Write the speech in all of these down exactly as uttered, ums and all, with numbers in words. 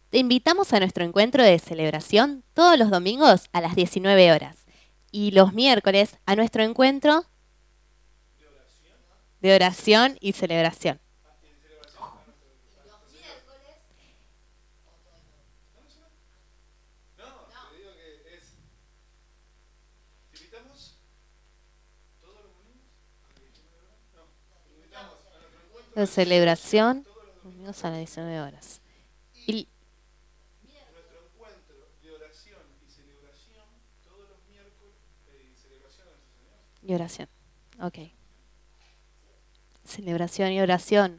Te invitamos a nuestro encuentro de celebración todos los domingos a las diecinueve horas y los miércoles a nuestro encuentro de oración y celebración. De celebración, domingos a las diecinueve horas. Y, y oración. Ok. Celebración y oración.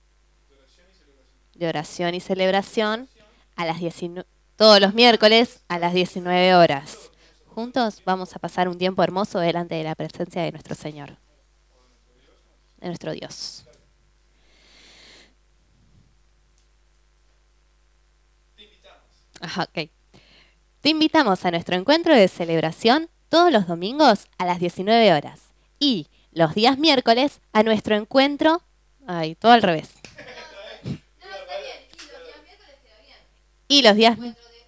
De oración y celebración a las diecinueve, todos los miércoles a las diecinueve horas. Juntos vamos a pasar un tiempo hermoso delante de la presencia de nuestro Señor, de nuestro Dios. Ajá, ok. Te invitamos a nuestro encuentro de celebración todos los domingos a las diecinueve horas y los días miércoles a nuestro encuentro, ay, todo al revés. Y los días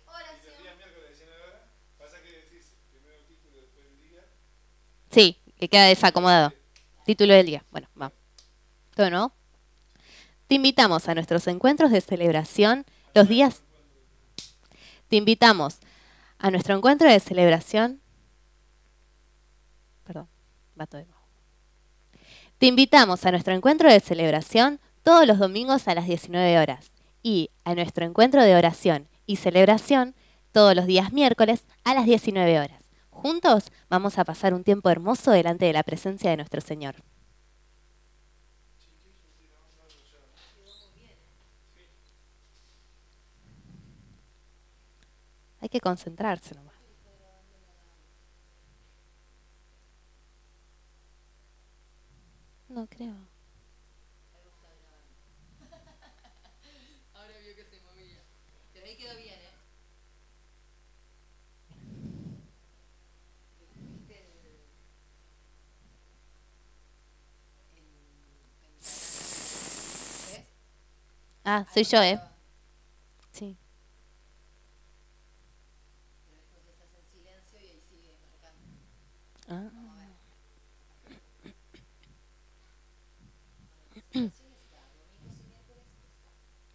sí, que queda desacomodado. Título del día. Bueno, va. ¿Todo no? Te invitamos a nuestros encuentros de celebración los días. Te invitamos a nuestro encuentro de celebración. Perdón, va todo de nuevo. Te invitamos a nuestro encuentro de celebración todos los domingos a las diecinueve horas y a nuestro encuentro de oración y celebración todos los días miércoles a las diecinueve horas. Juntos vamos a pasar un tiempo hermoso delante de la presencia de nuestro Señor. Hay que concentrarse nomás. No creo. Ahora vio que se movía. Pero ahí quedó bien, ¿eh? ¿Viste el, el, el ¿ves? Ah, soy yo, ¿eh? Sí. Pero después estás en silencio y ahí sigue marcando. Ah. Vamos a ver. Celebración está, domingos y miércoles está.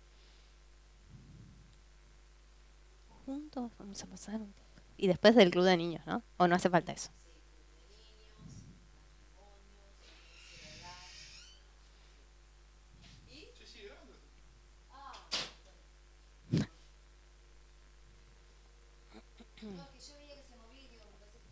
Juntos vamos a pasar un tiempo. Y después del club de niños, ¿no? ¿O no hace falta eso? Sí, club de niños, matrimonios, inicio de edad. ¿Y? Ah, bueno. No, que yo veía